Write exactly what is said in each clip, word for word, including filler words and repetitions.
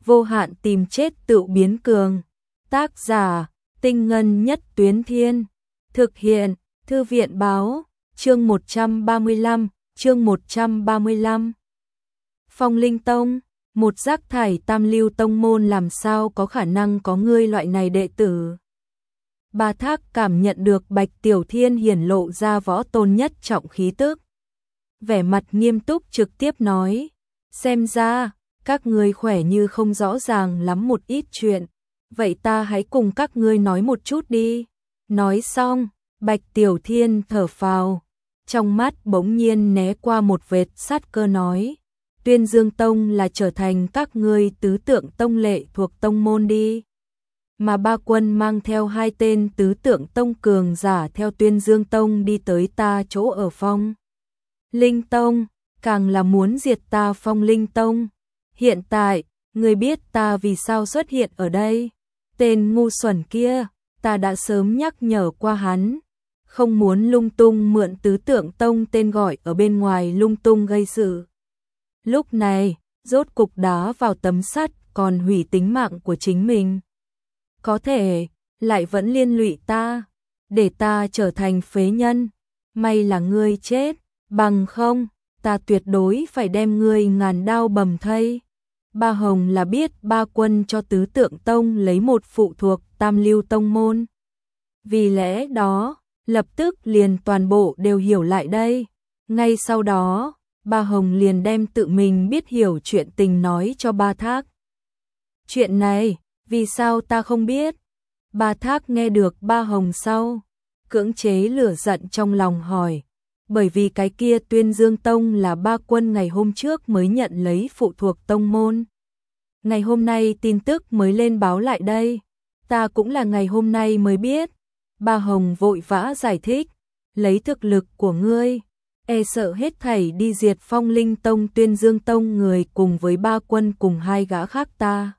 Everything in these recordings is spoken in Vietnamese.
vô hạn tìm chết tự biến cường. Tác giả, Tinh Ngân Nhất Tuyến Thiên. Thực hiện, Thư viện Báo, chương một trăm ba mươi lăm, chương một trăm ba mươi lăm. Phong Linh Tông, một rác thải tam lưu tông môn làm sao có khả năng có ngươi loại này đệ tử. Ba Thác cảm nhận được Bạch Tiểu Thiên hiển lộ ra võ tôn nhất trọng khí tức. Vẻ mặt nghiêm túc trực tiếp nói, xem ra, các ngươi khỏe như không rõ ràng lắm một ít chuyện, vậy ta hãy cùng các ngươi nói một chút đi. Nói xong, Bạch Tiểu Thiên thở phào, trong mắt bỗng nhiên né qua một vệt sát cơ nói, Tuyên Dương Tông là trở thành các ngươi tứ tượng tông lệ thuộc tông môn đi. Mà ba quân mang theo hai tên tứ tượng tông cường giả theo Tuyên Dương Tông đi tới ta chỗ ở Phong Linh Tông, càng là muốn diệt ta Phong Linh Tông. Hiện tại, ngươi biết ta vì sao xuất hiện ở đây. Tên ngu xuẩn kia, ta đã sớm nhắc nhở qua hắn, không muốn lung tung mượn tứ tượng tông tên gọi ở bên ngoài lung tung gây sự. Lúc này, rốt cục đá vào tấm sắt còn hủy tính mạng của chính mình. Có thể, lại vẫn liên lụy ta, để ta trở thành phế nhân. May là ngươi chết, bằng không, ta tuyệt đối phải đem ngươi ngàn đao bầm thây. Ba Hồng là biết ba quân cho tứ tượng tông lấy một phụ thuộc tam lưu tông môn. Vì lẽ đó, lập tức liền toàn bộ đều hiểu lại đây. Ngay sau đó, ba Hồng liền đem tự mình biết hiểu chuyện tình nói cho Ba Thác. Chuyện này, vì sao ta không biết? Ba Thác nghe được Ba Hồng sau, cưỡng chế lửa giận trong lòng hỏi. Bởi vì cái kia Tuyên Dương Tông là ba quân ngày hôm trước mới nhận lấy phụ thuộc tông môn. Ngày hôm nay tin tức mới lên báo lại đây, ta cũng là ngày hôm nay mới biết. Ba Hồng vội vã giải thích, lấy thực lực của ngươi, e sợ hết thảy đi diệt Phong Linh Tông Tuyên Dương Tông người cùng với ba quân cùng hai gã khác ta.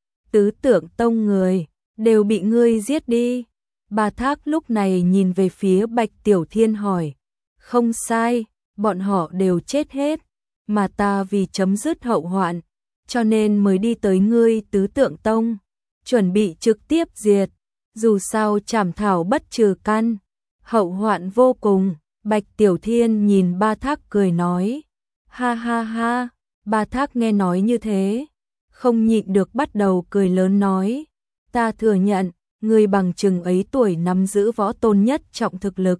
Tứ tượng tông người, đều bị ngươi giết đi. Ba Thác lúc này nhìn về phía Bạch Tiểu Thiên hỏi, không sai, bọn họ đều chết hết, mà ta vì chấm dứt hậu hoạn, cho nên mới đi tới ngươi tứ tượng tông, chuẩn bị trực tiếp diệt, dù sao trảm thảo bất trừ căn, hậu hoạn vô cùng. Bạch Tiểu Thiên nhìn Ba Thác cười nói, ha ha ha. Ba Thác nghe nói như thế, không nhịn được bắt đầu cười lớn nói, ta thừa nhận, ngươi bằng chừng ấy tuổi nắm giữ võ tôn nhất trọng thực lực.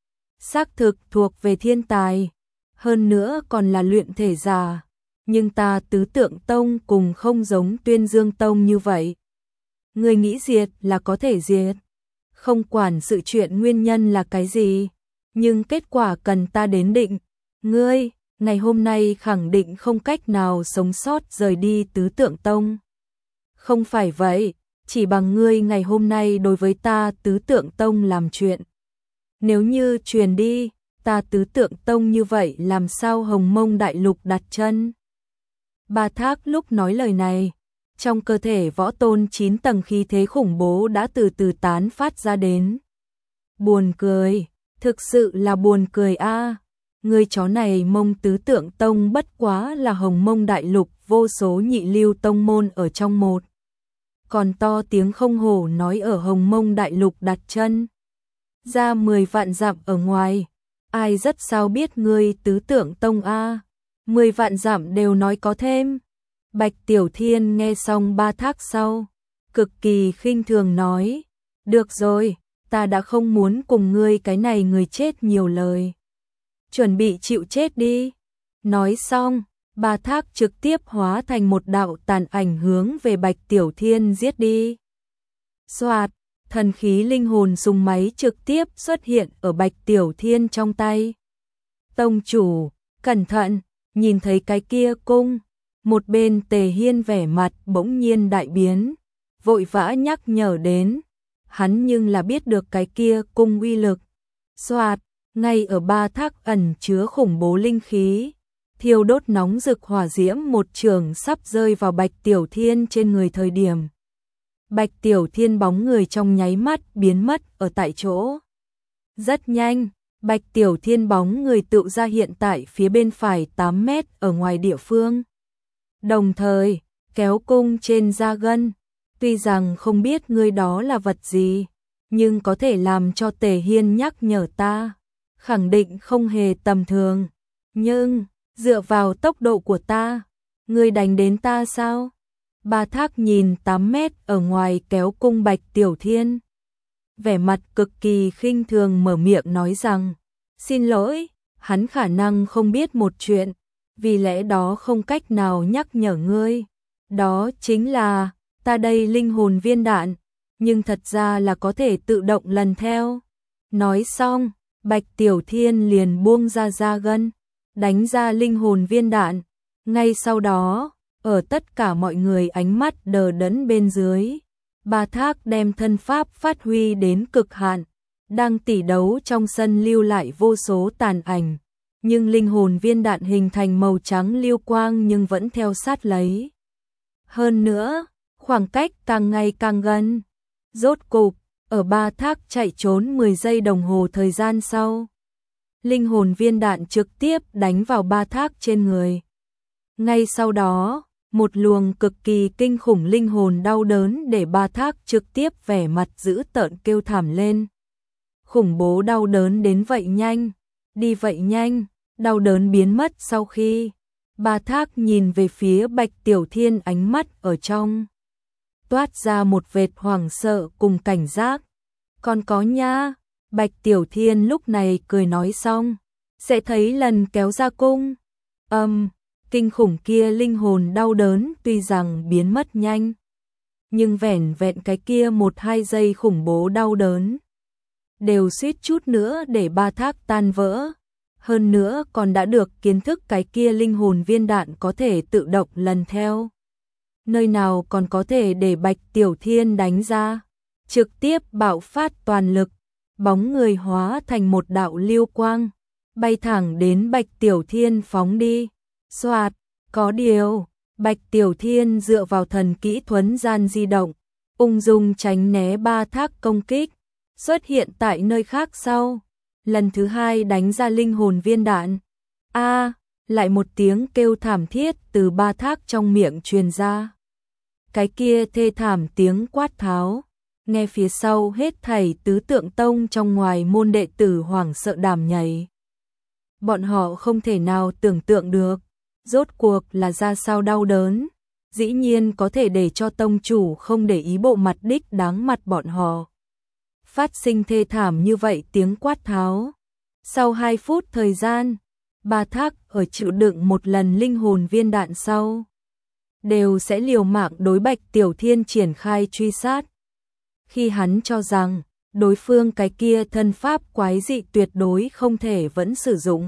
Xác thực thuộc về thiên tài, hơn nữa còn là luyện thể giả, nhưng ta tứ tượng tông cùng không giống Tuyên Dương Tông như vậy. Ngươi nghĩ diệt là có thể diệt, không quản sự chuyện nguyên nhân là cái gì, nhưng kết quả cần ta đến định. Ngươi, ngày hôm nay khẳng định không cách nào sống sót rời đi tứ tượng tông. Không phải vậy, chỉ bằng ngươi ngày hôm nay đối với ta tứ tượng tông làm chuyện. Nếu như truyền đi, ta tứ tượng tông như vậy làm sao Hồng Mông Đại Lục đặt chân? Ba Thác lúc nói lời này, trong cơ thể võ tôn chín tầng khí thế khủng bố đã từ từ tán phát ra đến. Buồn cười, thực sự là buồn cười a. À. Người chó này Mông tứ tượng tông bất quá là Hồng Mông Đại Lục vô số nhị lưu tông môn ở trong một. Còn to tiếng không hổ nói ở Hồng Mông Đại Lục đặt chân ra mười vạn dặm ở ngoài, ai rất sao biết ngươi tứ tượng tông a. Mười vạn dặm đều nói có thêm. Bạch Tiểu Thiên nghe xong Ba Thác sau, cực kỳ khinh thường nói, được rồi, ta đã không muốn cùng ngươi cái này người chết nhiều lời. Chuẩn bị chịu chết đi. Nói xong, Ba Thác trực tiếp hóa thành một đạo tàn ảnh hướng về Bạch Tiểu Thiên giết đi. Soạt, thần khí linh hồn dùng máy trực tiếp xuất hiện ở Bạch Tiểu Thiên trong tay. Tông chủ, cẩn thận, nhìn thấy cái kia cung, một bên Tề Hiên vẻ mặt bỗng nhiên đại biến, vội vã nhắc nhở đến, hắn nhưng là biết được cái kia cung uy lực. Soạt, ngay ở Ba Thác ẩn chứa khủng bố linh khí, thiêu đốt nóng rực hỏa diễm một trường sắp rơi vào Bạch Tiểu Thiên trên người thời điểm. Bạch Tiểu Thiên bóng người trong nháy mắt biến mất ở tại chỗ. Rất nhanh, Bạch Tiểu Thiên bóng người tựu ra hiện tại phía bên phải tám mét ở ngoài địa phương. Đồng thời, kéo cung trên da gân, tuy rằng không biết ngươi đó là vật gì, nhưng có thể làm cho Tề Hiên nhắc nhở ta, khẳng định không hề tầm thường, nhưng dựa vào tốc độ của ta, ngươi đánh đến ta sao? Ba Thác nhìn tám mét ở ngoài kéo cung Bạch Tiểu Thiên, vẻ mặt cực kỳ khinh thường mở miệng nói rằng, xin lỗi, hắn khả năng không biết một chuyện, vì lẽ đó không cách nào nhắc nhở ngươi. Đó chính là, ta đây linh hồn viên đạn, nhưng thật ra là có thể tự động lần theo. Nói xong, Bạch Tiểu Thiên liền buông ra da gân, đánh ra linh hồn viên đạn. Ngay sau đó, ở tất cả mọi người ánh mắt đờ đẫn bên dưới, Ba Thác đem thân pháp phát huy đến cực hạn, đang tỉ đấu trong sân lưu lại vô số tàn ảnh, nhưng linh hồn viên đạn hình thành màu trắng lưu quang nhưng vẫn theo sát lấy. Hơn nữa, khoảng cách càng ngày càng gần. Rốt cục, ở Ba Thác chạy trốn mười giây đồng hồ thời gian sau, linh hồn viên đạn trực tiếp đánh vào Ba Thác trên người. Ngay sau đó, một luồng cực kỳ kinh khủng linh hồn đau đớn để Ba Thác trực tiếp vẻ mặt dữ tợn kêu thảm lên. Khủng bố đau đớn đến vậy nhanh, đi vậy nhanh, đau đớn biến mất sau khi Ba Thác nhìn về phía Bạch Tiểu Thiên, ánh mắt ở trong toát ra một vệt hoảng sợ cùng cảnh giác. Còn có nha, Bạch Tiểu Thiên lúc này cười nói xong, sẽ thấy lần kéo ra cung. Âm, um, kinh khủng kia linh hồn đau đớn tuy rằng biến mất nhanh, nhưng vẻn vẹn cái kia một hai giây khủng bố đau đớn đều suýt chút nữa để Ba Thác tan vỡ. Hơn nữa còn đã được kiến thức cái kia linh hồn viên đạn có thể tự động lần theo. Nơi nào còn có thể để Bạch Tiểu Thiên đánh ra, trực tiếp bạo phát toàn lực, bóng người hóa thành một đạo lưu quang, bay thẳng đến Bạch Tiểu Thiên phóng đi. Soạt, có điều, Bạch Tiểu Thiên dựa vào thần kỹ thuấn gian di động, ung dung tránh né Ba Thác công kích, xuất hiện tại nơi khác sau. Lần thứ hai đánh ra linh hồn viên đạn. A, à, lại một tiếng kêu thảm thiết từ Ba Thác trong miệng truyền ra. Cái kia thê thảm tiếng quát tháo, nghe phía sau hết thảy tứ tượng tông trong ngoài môn đệ tử hoảng sợ đàm nhảy. Bọn họ không thể nào tưởng tượng được, rốt cuộc là ra sao đau đớn, dĩ nhiên có thể để cho tông chủ không để ý bộ mặt đích đáng mặt bọn họ. Phát sinh thê thảm như vậy tiếng quát tháo. Sau hai phút thời gian, Ba Thác ở chịu đựng một lần linh hồn viên đạn sau, đều sẽ liều mạng đối Bạch Tiểu Thiên triển khai truy sát. Khi hắn cho rằng đối phương cái kia thân pháp quái dị tuyệt đối không thể vẫn sử dụng,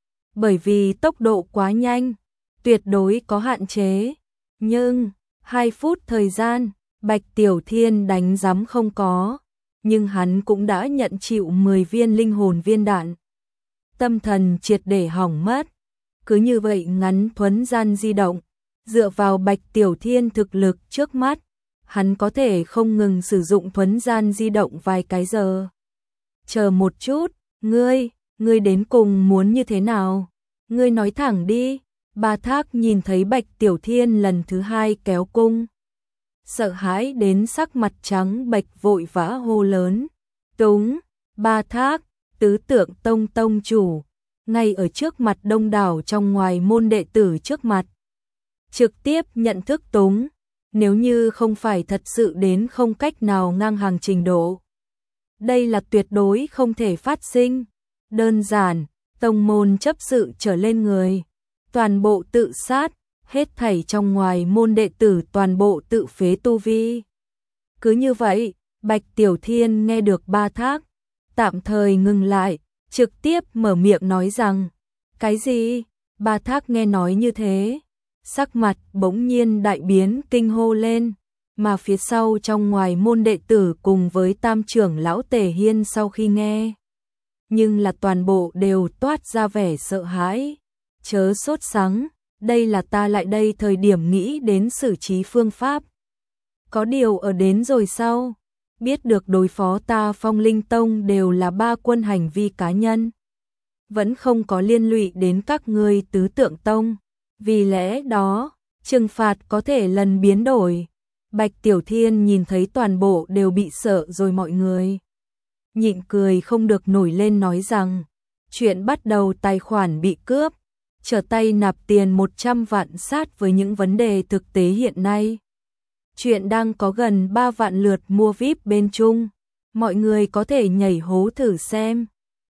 bởi vì tốc độ quá nhanh, tuyệt đối có hạn chế. Nhưng, hai phút thời gian, Bạch Tiểu Thiên đánh giấm không có, nhưng hắn cũng đã nhận chịu mười viên linh hồn viên đạn. Tâm thần triệt để hỏng mất. Cứ như vậy ngắn thuấn gian di động, dựa vào Bạch Tiểu Thiên thực lực trước mắt, hắn có thể không ngừng sử dụng thuấn gian di động vài cái giờ. Chờ một chút, ngươi, ngươi đến cùng muốn như thế nào? Ngươi nói thẳng đi. Ba Thác nhìn thấy Bạch Tiểu Thiên lần thứ hai kéo cung, sợ hãi đến sắc mặt trắng bệch, vội vã hô lớn. Túng, Ba Thác, tứ tượng tông tông chủ, ngay ở trước mặt đông đảo trong ngoài môn đệ tử trước mặt, trực tiếp nhận thức túng, nếu như không phải thật sự đến không cách nào ngang hàng trình độ. Đây là tuyệt đối không thể phát sinh. Đơn giản, tông môn chấp sự trở lên người, toàn bộ tự sát, hết thảy trong ngoài môn đệ tử toàn bộ tự phế tu vi. Cứ như vậy, Bạch Tiểu Thiên nghe được Ba Thác, tạm thời ngừng lại, trực tiếp mở miệng nói rằng, cái gì? Ba Thác nghe nói như thế, sắc mặt bỗng nhiên đại biến, kinh hô lên, mà phía sau trong ngoài môn đệ tử cùng với tam trưởng lão Tề Hiên sau khi nghe, nhưng là toàn bộ đều toát ra vẻ sợ hãi. Chớ sốt sắng, đây là ta lại đây thời điểm nghĩ đến xử trí phương pháp. Có điều ở đến rồi sau, biết được đối phó ta Phong Linh Tông đều là ba quân hành vi cá nhân, vẫn không có liên lụy đến các ngươi tứ tượng tông. Vì lẽ đó, Trừng phạt có thể lần biến đổi. Bạch Tiểu Thiên nhìn thấy toàn bộ đều bị sợ rồi mọi người. Nhịn cười không được nổi lên nói rằng, chuyện bắt đầu tài khoản bị cướp, trở tay nạp tiền một trăm vạn sát với những vấn đề thực tế hiện nay. Chuyện đang có gần ba vạn lượt mua vi ai pi bên Trung, mọi người có thể nhảy hố thử xem.